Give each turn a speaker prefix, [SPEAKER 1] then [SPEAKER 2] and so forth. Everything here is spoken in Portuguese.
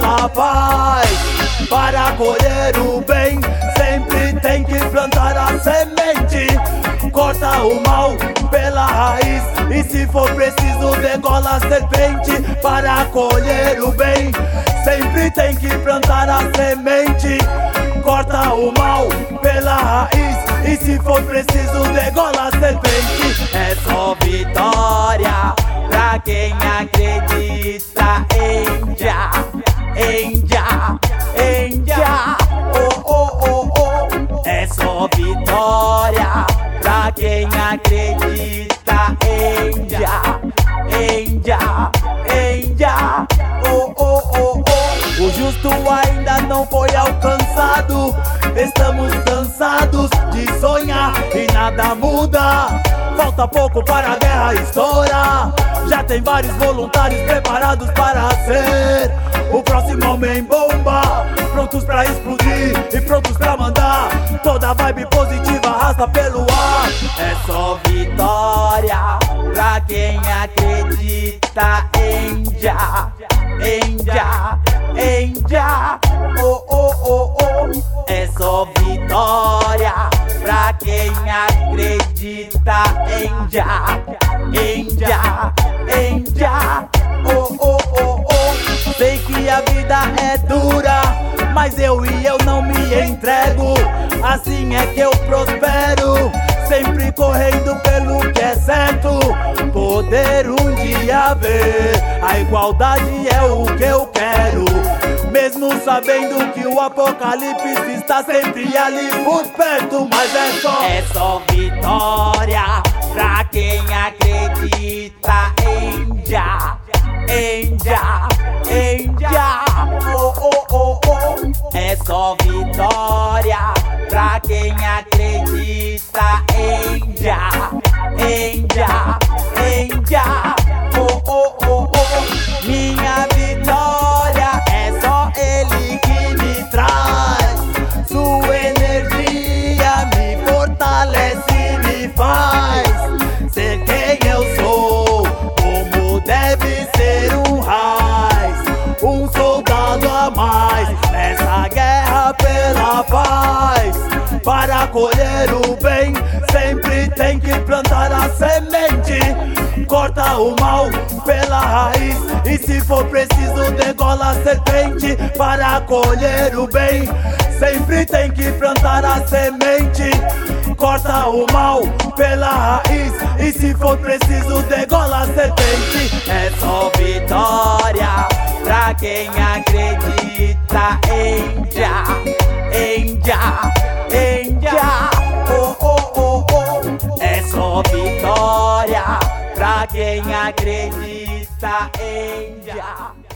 [SPEAKER 1] pela paz. Para colher o bem, sempre tem que plantar a semente. Corta o mal pela raiz, e se for preciso degola a serpente. Para colher o bem, sempre tem que plantar a semente. Corta o mal pela raiz, e se for preciso degola a serpente. É só vitória pra quem acredita em Jah, em Jah, em Jah. Oh, oh, oh, oh. É só vitória pra quem acredita em Jah, em Jah, em Jah. Oh, oh, oh, oh. O justo ainda não foi alcançado. Estamos cansados de sonhar e nada muda. Falta pouco para a guerra estourar. Já tem vários voluntários preparados para ser o próximo homem-bomba, prontos pra explodir e prontos pra mandar toda vibe positiva arrasta pelo ar. É só vitória pra quem acredita em Jah, em Jah, em Jah. Oh, oh, oh, oh. É só vitória pra quem acredita em Jah, em Jah, em Jah. Oh, oh, oh, oh. Sei que a vida é dura, mas eu não me entrego. Assim é que eu prospero, sempre correndo pelo que é certo. Poder um dia ver a igualdade é o que eu quero, mesmo sabendo que o apocalipse está sempre ali por perto. Mas é só vitória pra quem acredita em Jah, em Jah, em Jah. Oh, oh, oh, oh. É só vitória pra quem acredita em Jah, em Jah, em Jah. Oh, oh, oh, oh. Minha vitória é só Ele que me traz. Sua energia me fortalece e me faz ser quem eu sou, como deve ser um raiz, um soldado a mais nessa guerra pela paz. Para colher o bem, sempre tem que plantar a semente. Corta o mal pela raiz, e se for preciso degola a serpente. Para colher o bem, sempre tem que plantar a semente. Corta o mal pela raiz, e se for preciso degola a serpente. É só vitória pra quem acredita em Jah, em Jah, em Jah. Oh, oh, oh, oh. É só vitória pra quem acredita em Jah.